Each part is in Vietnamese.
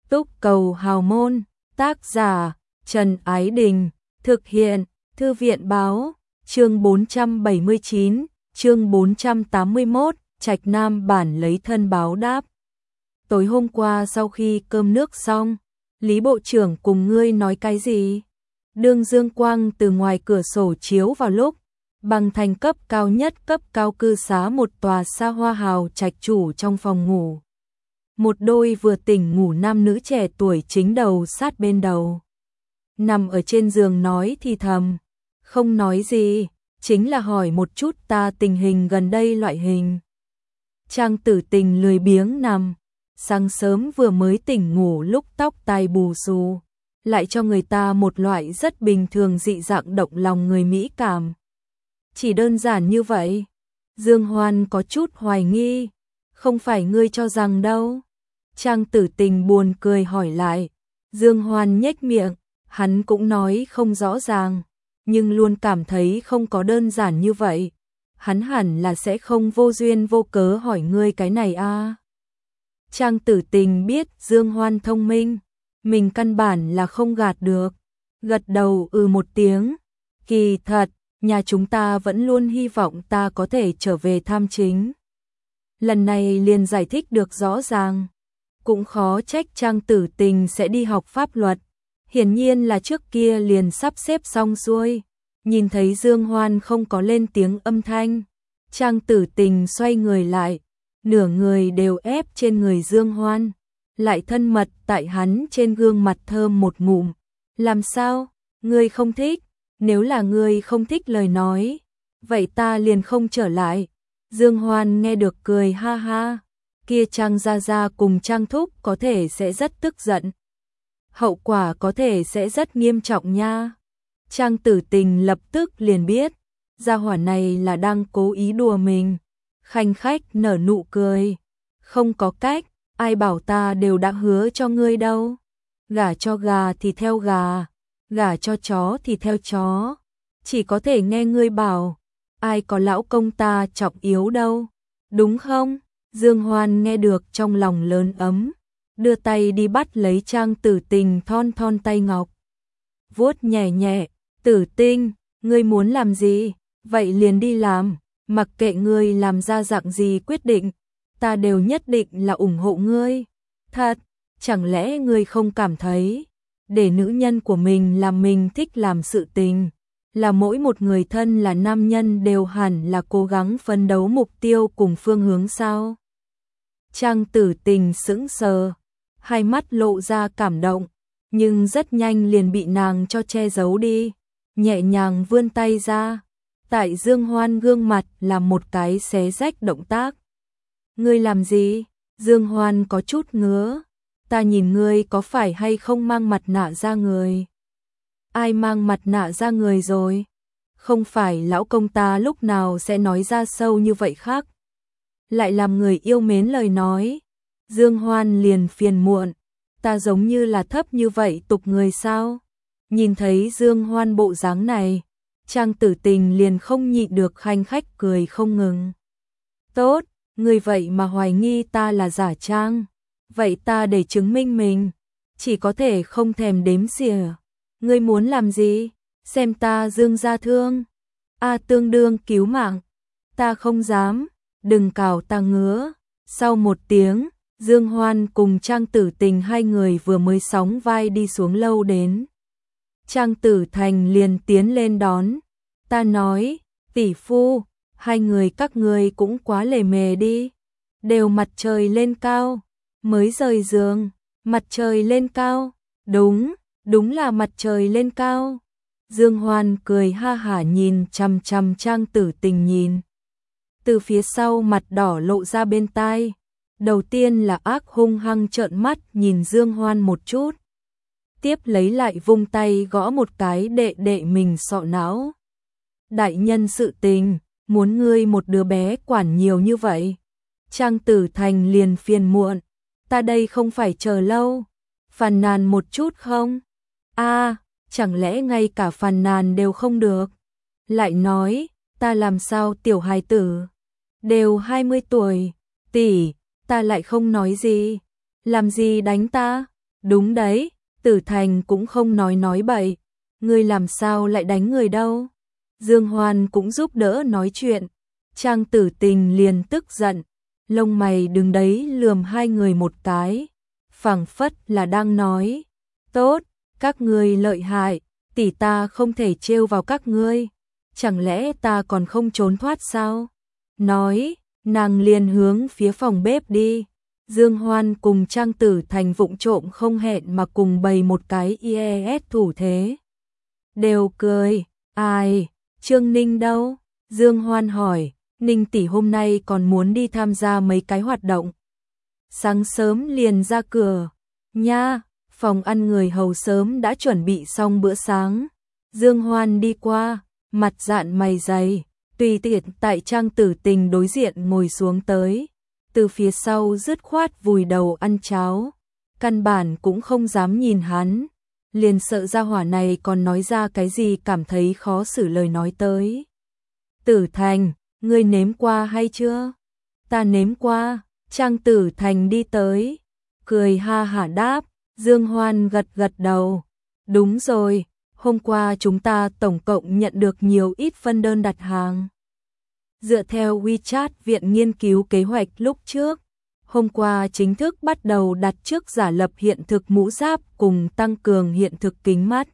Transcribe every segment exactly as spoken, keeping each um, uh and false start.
Túc Cầu Hào Môn, tác giả Trần Ái Đình, thực hiện Thư viện Báo, chương bốn trăm bảy mươi chín, chương bốn trăm tám mươi mốt, Trạch Nam bản lấy thân báo đáp. Tối hôm qua sau khi cơm nước xong, Lý Bộ trưởng cùng ngươi nói cái gì? Đường dương quang từ ngoài cửa sổ chiếu vào lúc, bằng thành cấp cao nhất cấp cao cư xá một tòa xa hoa hào trạch chủ trong phòng ngủ. Một đôi vừa tỉnh ngủ nam nữ trẻ tuổi chính đầu sát bên đầu. Nằm ở trên giường nói thì thầm, không nói gì, chính là hỏi một chút ta tình hình gần đây loại hình. Trang Tử Tình lười biếng nằm, sáng sớm vừa mới tỉnh ngủ lúc tóc tai bù xù, lại cho người ta một loại rất bình thường dị dạng động lòng người mỹ cảm. Chỉ đơn giản như vậy. Dương Hoan có chút hoài nghi, không phải ngươi cho rằng đâu. Trang Tử Tình buồn cười hỏi lại. Dương Hoan nhếch miệng, hắn cũng nói không rõ ràng, nhưng luôn cảm thấy không có đơn giản như vậy. Hắn hẳn là sẽ không vô duyên vô cớ hỏi ngươi cái này a. À. Trang Tử Tình biết Dương Hoan thông minh, mình căn bản là không gạt được, gật đầu ừ một tiếng. Kỳ thật, nhà chúng ta vẫn luôn hy vọng ta có thể trở về tham chính. Lần này liền giải thích được rõ ràng. Cũng khó trách Trang Tử Tình sẽ đi học pháp luật, hiển nhiên là trước kia liền sắp xếp xong xuôi. Nhìn thấy Dương Hoan không có lên tiếng âm thanh, Trang Tử Tình xoay người lại, nửa người đều ép trên người Dương Hoan, lại thân mật tại hắn trên gương mặt thơm một ngụm. Làm sao? Ngươi không thích? Nếu là ngươi không thích lời nói, vậy ta liền không trở lại. Dương Hoan nghe được cười ha ha. Kia Trang gia gia cùng Trang thúc có thể sẽ rất tức giận. Hậu quả có thể sẽ rất nghiêm trọng nha. Trang Tử Tình lập tức liền biết, gia hỏa này là đang cố ý đùa mình. Khanh khách nở nụ cười. Không có cách, ai bảo ta đều đã hứa cho ngươi đâu. Gả cho gà thì theo gà, gả cho chó thì theo chó. Chỉ có thể nghe ngươi bảo, ai có lão công ta trọng yếu đâu. Đúng không? Dương Hoan nghe được trong lòng lớn ấm, đưa tay đi bắt lấy Trang Tử Tình thon thon tay ngọc. Vuốt nhẹ nhẹ, Tử Tình, ngươi muốn làm gì? Vậy liền đi làm, mặc kệ ngươi làm ra dạng gì quyết định, ta đều nhất định là ủng hộ ngươi. Thật, chẳng lẽ ngươi không cảm thấy, để nữ nhân của mình làm mình thích làm sự tình, là mỗi một người thân là nam nhân đều hẳn là cố gắng phấn đấu mục tiêu cùng phương hướng sao? Trang Tử Tình sững sờ, hai mắt lộ ra cảm động, nhưng rất nhanh liền bị nàng cho che giấu đi, nhẹ nhàng vươn tay ra, tại Dương Hoan gương mặt làm một cái xé rách động tác. Ngươi làm gì? Dương Hoan có chút ngứa, ta nhìn ngươi có phải hay không mang mặt nạ ra người? Ai mang mặt nạ ra người rồi? Không phải lão công ta lúc nào sẽ nói ra sâu như vậy khác? Lại làm người yêu mến lời nói. Dương Hoan liền phiền muộn, ta giống như là thấp như vậy tục người sao? Nhìn thấy Dương Hoan bộ dáng này, Trang Tử Tình liền không nhịn được khanh khách cười không ngừng. Tốt, người vậy mà hoài nghi ta là giả trang, vậy ta để chứng minh mình, chỉ có thể không thèm đếm xỉa. Ngươi muốn làm gì? Xem ta Dương gia thương. A à, tương đương cứu mạng. Ta không dám, đừng cào ta ngứa. Sau một tiếng, Dương Hoan cùng Trang Tử Tình hai người vừa mới sóng vai đi xuống lâu đến. Trang Tử Thành liền tiến lên đón. Ta nói, tỷ phu, hai người các ngươi cũng quá lề mề đi. Đều mặt trời lên cao, mới rời giường, mặt trời lên cao. Đúng, đúng là mặt trời lên cao. Dương Hoan cười ha hả nhìn chằm chằm Trang Tử Tình nhìn. Từ phía sau mặt đỏ lộ ra bên tai. Đầu tiên là ác hung hăng trợn mắt nhìn Dương Hoan một chút. Tiếp lấy lại vung tay gõ một cái đệ đệ mình sọ não. Đại nhân sự tình, muốn ngươi một đứa bé quản nhiều như vậy. Trang Tử Thành liền phiền muộn. Ta đây không phải chờ lâu. Phàn nàn một chút không? A, à, chẳng lẽ ngay cả phàn nàn đều không được? Lại nói, ta làm sao tiểu hài tử? Đều hai mươi tuổi, tỷ, ta lại không nói gì. Làm gì đánh ta? Đúng đấy, Tử Thành cũng không nói nói bậy. Ngươi làm sao lại đánh người đâu? Dương Hoan cũng giúp đỡ nói chuyện. Trang Tử Tình liền tức giận, lông mày đứng đấy lườm hai người một cái, phảng phất là đang nói, tốt, các ngươi lợi hại, tỷ ta không thể trêu vào các ngươi, chẳng lẽ ta còn không trốn thoát sao? Nói, nàng liền hướng phía phòng bếp đi. Dương Hoan cùng Trang Tử Thành vụng trộm không hẹn mà cùng bày một cái i e ét thủ thế. Đều cười, ai, Trương Ninh đâu? Dương Hoan hỏi, Ninh tỷ hôm nay còn muốn đi tham gia mấy cái hoạt động. Sáng sớm liền ra cửa, nha, phòng ăn người hầu sớm đã chuẩn bị xong bữa sáng. Dương Hoan đi qua, mặt dạn mày dày, tùy tiện tại Trang Tử Tình đối diện ngồi xuống tới. Từ phía sau dứt khoát vùi đầu ăn cháo, căn bản cũng không dám nhìn hắn, liền sợ gia hỏa này còn nói ra cái gì cảm thấy khó xử lời nói tới. Tử Thành, ngươi nếm qua hay chưa? Ta nếm qua. Trang Tử Thành đi tới, cười ha hả đáp. Dương Hoan gật gật đầu. Đúng rồi, hôm qua chúng ta tổng cộng nhận được nhiều ít phân đơn đặt hàng. Dựa theo WeChat viện nghiên cứu kế hoạch lúc trước, hôm qua chính thức bắt đầu đặt trước giả lập hiện thực mũ giáp cùng tăng cường hiện thực kính mắt.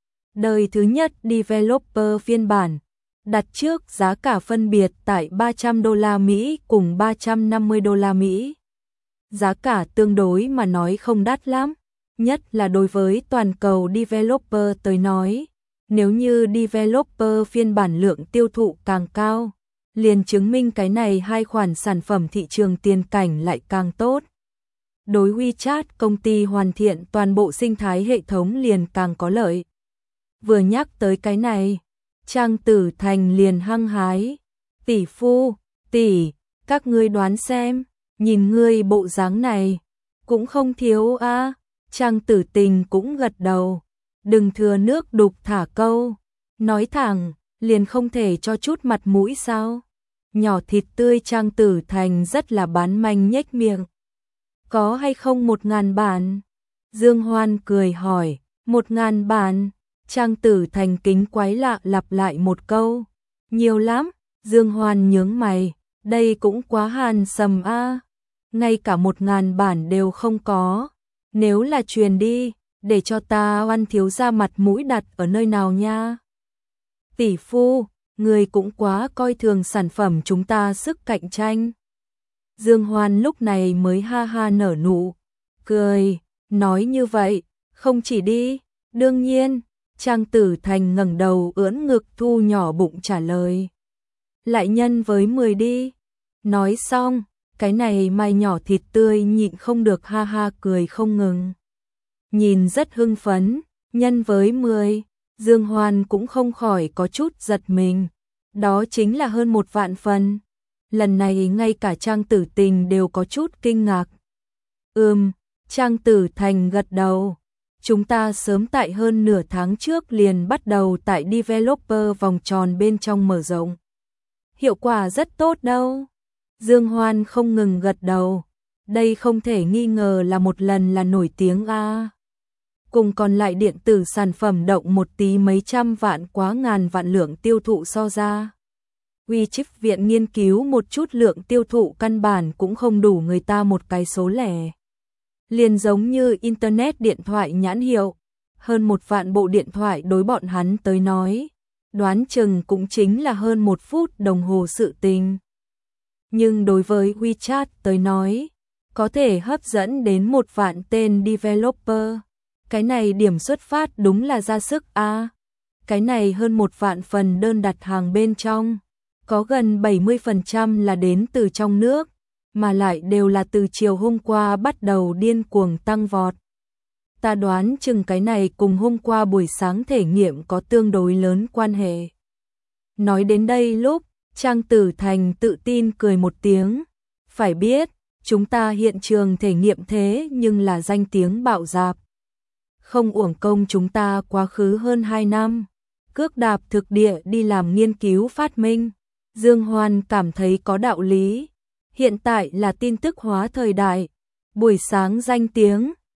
Đời thứ nhất developer phiên bản, đặt trước giá cả phân biệt tại ba trăm đô la Mỹ cùng ba trăm năm mươi đô la Mỹ. Giá cả tương đối mà nói không đắt lắm, nhất là đối với toàn cầu developer tới nói, nếu như developer phiên bản lượng tiêu thụ càng cao, liền chứng minh cái này hai khoản sản phẩm thị trường tiền cảnh lại càng tốt. Đối WeChat công ty hoàn thiện toàn bộ sinh thái hệ thống liền càng có lợi. Vừa nhắc tới cái này, Trang Tử Thành liền hăng hái. Tỷ phu, tỷ, các ngươi đoán xem, nhìn ngươi bộ dáng này, cũng không thiếu a. À. Trang Tử Tình cũng gật đầu. Đừng thừa nước đục thả câu, nói thẳng, liền không thể cho chút mặt mũi sao? Nhỏ thịt tươi Trang Tử Thành rất là bán manh nhếch miệng. Có hay không một ngàn bản? Dương Hoan cười hỏi, một ngàn bản? Trang Tử Thành kính quái lạ lặp lại một câu. Nhiều lắm, Dương Hoan nhướng mày, đây cũng quá hàn sầm a. À. Ngay cả một ngàn bản đều không có. Nếu là truyền đi, để cho ta Oan thiếu gia mặt mũi đặt ở nơi nào nha? Tỷ phu, người cũng quá coi thường sản phẩm chúng ta sức cạnh tranh. Dương Hoan lúc này mới ha ha nở nụ, cười, nói như vậy, không chỉ đi, đương nhiên. Trang Tử Thành ngẩng đầu ưỡn ngực thu nhỏ bụng trả lời. Lại nhân với mười đi. Nói xong, cái này mai nhỏ thịt tươi nhịn không được ha ha cười không ngừng. Nhìn rất hưng phấn, nhân với mười, Dương Hoan cũng không khỏi có chút giật mình. Đó chính là hơn một vạn phần. Lần này ngay cả Trang Tử Tình đều có chút kinh ngạc. Ừm, Trang Tử Thành gật đầu. Chúng ta sớm tại hơn nửa tháng trước liền bắt đầu tại developer vòng tròn bên trong mở rộng. Hiệu quả rất tốt đâu. Dương Hoan không ngừng gật đầu. Đây không thể nghi ngờ là một lần là nổi tiếng a. À. Cùng còn lại điện tử sản phẩm động một tí mấy trăm vạn quá ngàn vạn lượng tiêu thụ so ra. WeChat viện nghiên cứu một chút lượng tiêu thụ căn bản cũng không đủ người ta một cái số lẻ. Liền giống như Internet điện thoại nhãn hiệu, hơn một vạn bộ điện thoại đối bọn hắn tới nói, đoán chừng cũng chính là hơn một phút đồng hồ sự tình. Nhưng đối với WeChat tới nói, có thể hấp dẫn đến một vạn tên developer. Cái này điểm xuất phát đúng là ra sức a. À. Cái này hơn một vạn phần đơn đặt hàng bên trong, có gần bảy mươi phần trăm là đến từ trong nước, mà lại đều là từ chiều hôm qua bắt đầu điên cuồng tăng vọt. Ta đoán chừng cái này cùng hôm qua buổi sáng thể nghiệm có tương đối lớn quan hệ. Nói đến đây lúc, Trang Tử Thành tự tin cười một tiếng. Phải biết, chúng ta hiện trường thể nghiệm thế nhưng là danh tiếng bạo dạp. Không uổng công chúng ta quá khứ hơn hai năm, cước đạp thực địa đi làm nghiên cứu phát minh. Dương Hoan cảm thấy có đạo lý. Hiện tại là tin tức hóa thời đại, buổi sáng danh tiếng,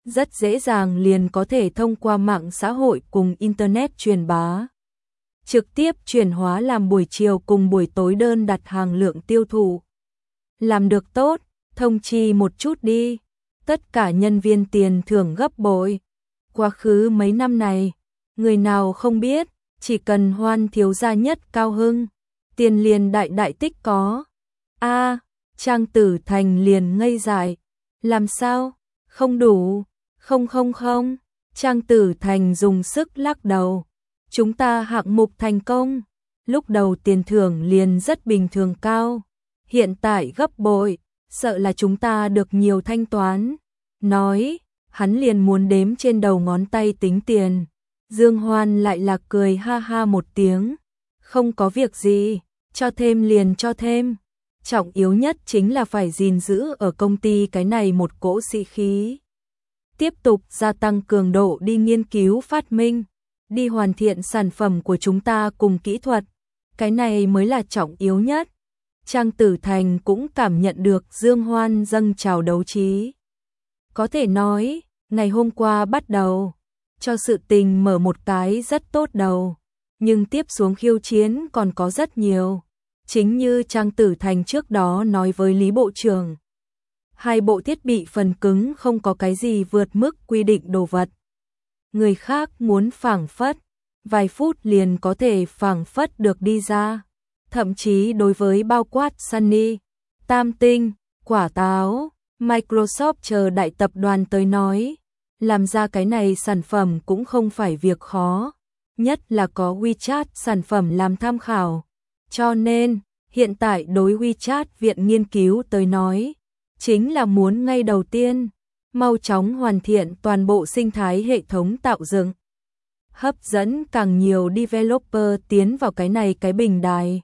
rất dễ dàng liền có thể thông qua mạng xã hội cùng Internet truyền bá. Trực tiếp chuyển hóa làm buổi chiều cùng buổi tối đơn đặt hàng lượng tiêu thụ. Làm được tốt, thông chi một chút đi. Tất cả nhân viên tiền thưởng gấp bội. Quá khứ mấy năm này, người nào không biết, chỉ cần Hoan thiếu gia nhất cao hưng, tiền liền đại đại tích có. A, Trang Tử Thành liền ngây dại. Làm sao? Không đủ. Không không không. Trang Tử Thành dùng sức lắc đầu. Chúng ta hạng mục thành công. Lúc đầu tiền thưởng liền rất bình thường cao. Hiện tại gấp bội, sợ là chúng ta được nhiều thanh toán. Nói, hắn liền muốn đếm trên đầu ngón tay tính tiền. Dương Hoan lại là cười ha ha một tiếng. Không có việc gì, cho thêm liền cho thêm. Trọng yếu nhất chính là phải gìn giữ ở công ty cái này một cỗ sĩ khí. Tiếp tục gia tăng cường độ đi nghiên cứu phát minh, đi hoàn thiện sản phẩm của chúng ta cùng kỹ thuật. Cái này mới là trọng yếu nhất. Trang Tử Thành cũng cảm nhận được Dương Hoan dâng trào đấu trí. Có thể nói, ngày hôm qua bắt đầu, cho sự tình mở một cái rất tốt đầu. Nhưng tiếp xuống khiêu chiến còn có rất nhiều. Chính như Trang Tử Thành trước đó nói với Lý Bộ trưởng. Hai bộ thiết bị phần cứng không có cái gì vượt mức quy định đồ vật. Người khác muốn phảng phất, vài phút liền có thể phảng phất được đi ra. Thậm chí đối với bao quát Sunny, Tam Tinh, Quả Táo, Microsoft chờ đại tập đoàn tới nói, làm ra cái này sản phẩm cũng không phải việc khó, nhất là có WeChat sản phẩm làm tham khảo. Cho nên, hiện tại đối WeChat viện nghiên cứu tới nói, chính là muốn ngay đầu tiên, mau chóng hoàn thiện toàn bộ sinh thái hệ thống tạo dựng. Hấp dẫn càng nhiều developer tiến vào cái này cái bình đài.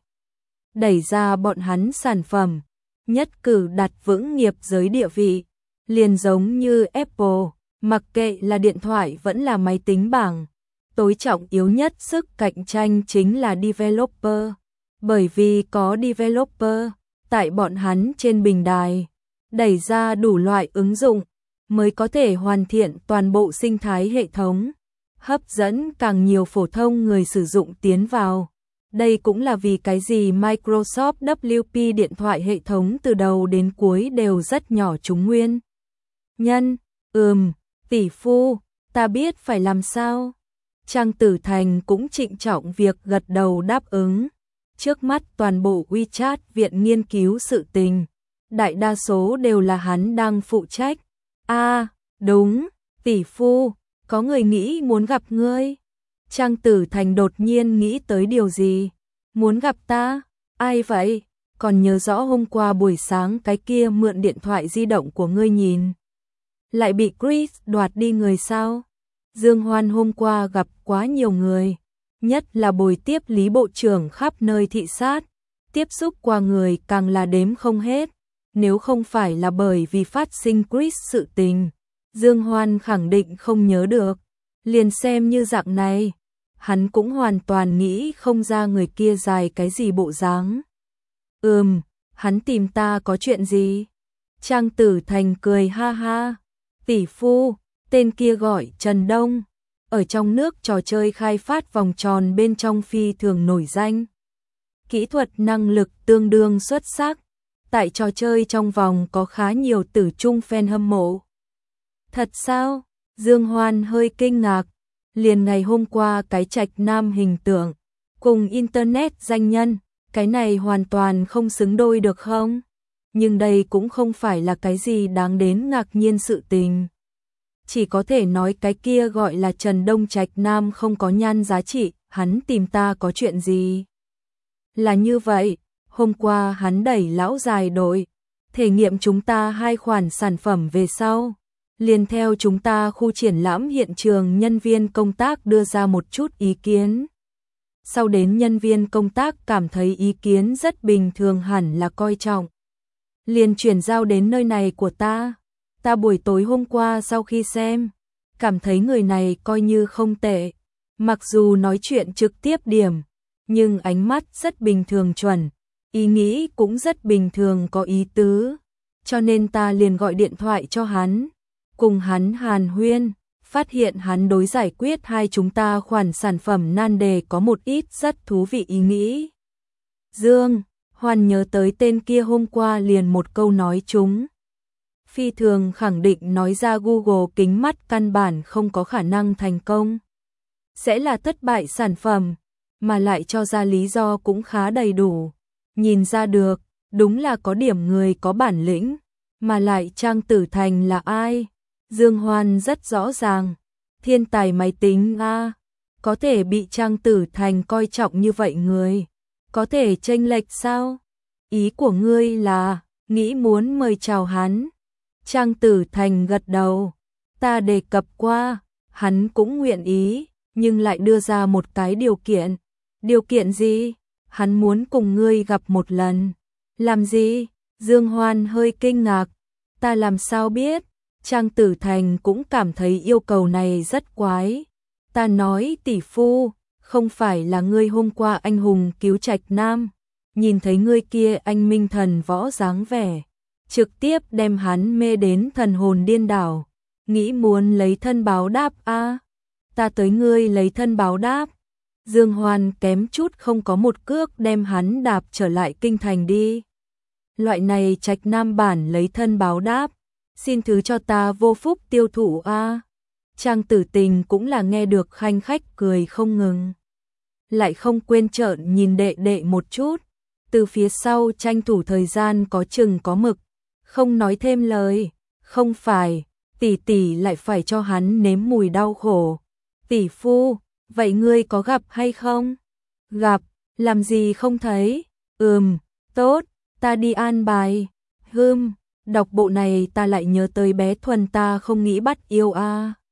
Đẩy ra bọn hắn sản phẩm, nhất cử đặt vững nghiệp giới địa vị, liền giống như Apple, mặc kệ là điện thoại vẫn là máy tính bảng. Tối trọng yếu nhất sức cạnh tranh chính là developer, bởi vì có developer, tại bọn hắn trên bình đài, đẩy ra đủ loại ứng dụng, mới có thể hoàn thiện toàn bộ sinh thái hệ thống, hấp dẫn càng nhiều phổ thông người sử dụng tiến vào. Đây cũng là vì cái gì Microsoft vê kép điện thoại hệ thống từ đầu đến cuối đều rất nhỏ chúng nguyên. Nhân, ừm, tỷ phu, ta biết phải làm sao. Trang Tử Thành cũng trịnh trọng việc gật đầu đáp ứng. Trước mắt toàn bộ WeChat viện nghiên cứu sự tình, đại đa số đều là hắn đang phụ trách. A, à, đúng, tỷ phu, có người nghĩ muốn gặp ngươi. Trang Tử Thành đột nhiên nghĩ tới điều gì? Muốn gặp ta? Ai vậy? Còn nhớ rõ hôm qua buổi sáng cái kia mượn điện thoại di động của ngươi nhìn. Lại bị Chris đoạt đi người sao? Dương Hoan hôm qua gặp quá nhiều người, nhất là buổi tiếp Lý Bộ trưởng khắp nơi thị sát, tiếp xúc qua người càng là đếm không hết. Nếu không phải là bởi vì phát sinh Chris sự tình, Dương Hoan khẳng định không nhớ được. Liền xem như dạng này, hắn cũng hoàn toàn nghĩ không ra người kia dài cái gì bộ dáng. Ừm, hắn tìm ta có chuyện gì? Trang Tử Thành cười ha ha. Tỷ phu, tên kia gọi Trần Đông, ở trong nước trò chơi khai phát vòng tròn bên trong phi thường nổi danh. Kỹ thuật năng lực tương đương xuất sắc, tại trò chơi trong vòng có khá nhiều tử trung fan hâm mộ. Thật sao? Dương Hoan hơi kinh ngạc. Liền ngày hôm qua cái Trạch Nam hình tượng cùng internet danh nhân, cái này hoàn toàn không xứng đôi được không? Nhưng đây cũng không phải là cái gì đáng đến ngạc nhiên sự tình. Chỉ có thể nói cái kia gọi là Trần Đông Trạch Nam không có nhan giá trị, hắn tìm ta có chuyện gì? Là như vậy, hôm qua hắn đẩy lão dài đội, thể nghiệm chúng ta hai khoản sản phẩm về sau. Liền theo chúng ta khu triển lãm hiện trường nhân viên công tác đưa ra một chút ý kiến. Sau đến nhân viên công tác cảm thấy ý kiến rất bình thường hẳn là coi trọng. Liền chuyển giao đến nơi này của ta. Ta buổi tối hôm qua sau khi xem, cảm thấy người này coi như không tệ. Mặc dù nói chuyện trực tiếp điểm, nhưng ánh mắt rất bình thường chuẩn, ý nghĩ cũng rất bình thường có ý tứ. Cho nên ta liền gọi điện thoại cho hắn. cùng hắn hàn huyên, phát hiện hắn đối giải quyết hai chúng ta khoản sản phẩm nan đề có một ít rất thú vị ý nghĩ. Dương Hoan nhớ tới tên kia hôm qua liền một câu nói chúng. Phi thường khẳng định nói ra Google kính mắt căn bản không có khả năng thành công. Sẽ là thất bại sản phẩm, mà lại cho ra lý do cũng khá đầy đủ. Nhìn ra được, đúng là có điểm người có bản lĩnh, mà lại Trang Tử Thành là ai? Dương Hoan rất rõ ràng, thiên tài máy tính a, có thể bị Trang Tử Thành coi trọng như vậy người, có thể chênh lệch sao? Ý của ngươi là, nghĩ muốn mời chào hắn. Trang Tử Thành gật đầu, ta đề cập qua, hắn cũng nguyện ý, nhưng lại đưa ra một cái điều kiện. Điều kiện gì? Hắn muốn cùng ngươi gặp một lần. Làm gì? Dương Hoan hơi kinh ngạc, ta làm sao biết? Trang Tử Thành cũng cảm thấy yêu cầu này rất quái. Ta nói tỷ phu, không phải là ngươi hôm qua anh hùng cứu Trạch Nam, nhìn thấy ngươi kia anh minh thần võ dáng vẻ, trực tiếp đem hắn mê đến thần hồn điên đảo, nghĩ muốn lấy thân báo đáp a. À, ta tới ngươi lấy thân báo đáp. Dương Hoan kém chút không có một cước đem hắn đạp trở lại kinh thành đi. Loại này Trạch Nam bản lấy thân báo đáp, xin thứ cho ta vô phúc tiêu thụ a. À. Trang Tử Tình cũng là nghe được khanh khách cười không ngừng, lại không quên trợn nhìn đệ đệ một chút, từ phía sau tranh thủ thời gian có chừng có mực, không nói thêm lời. Không phải, tỷ tỷ lại phải cho hắn nếm mùi đau khổ. Tỷ phu, vậy ngươi có gặp hay không? Gặp, làm gì không thấy? Ừm, tốt, ta đi an bài. Hừm, đọc bộ này ta lại nhớ tới bé Thuần ta không nghĩ bắt yêu a. À.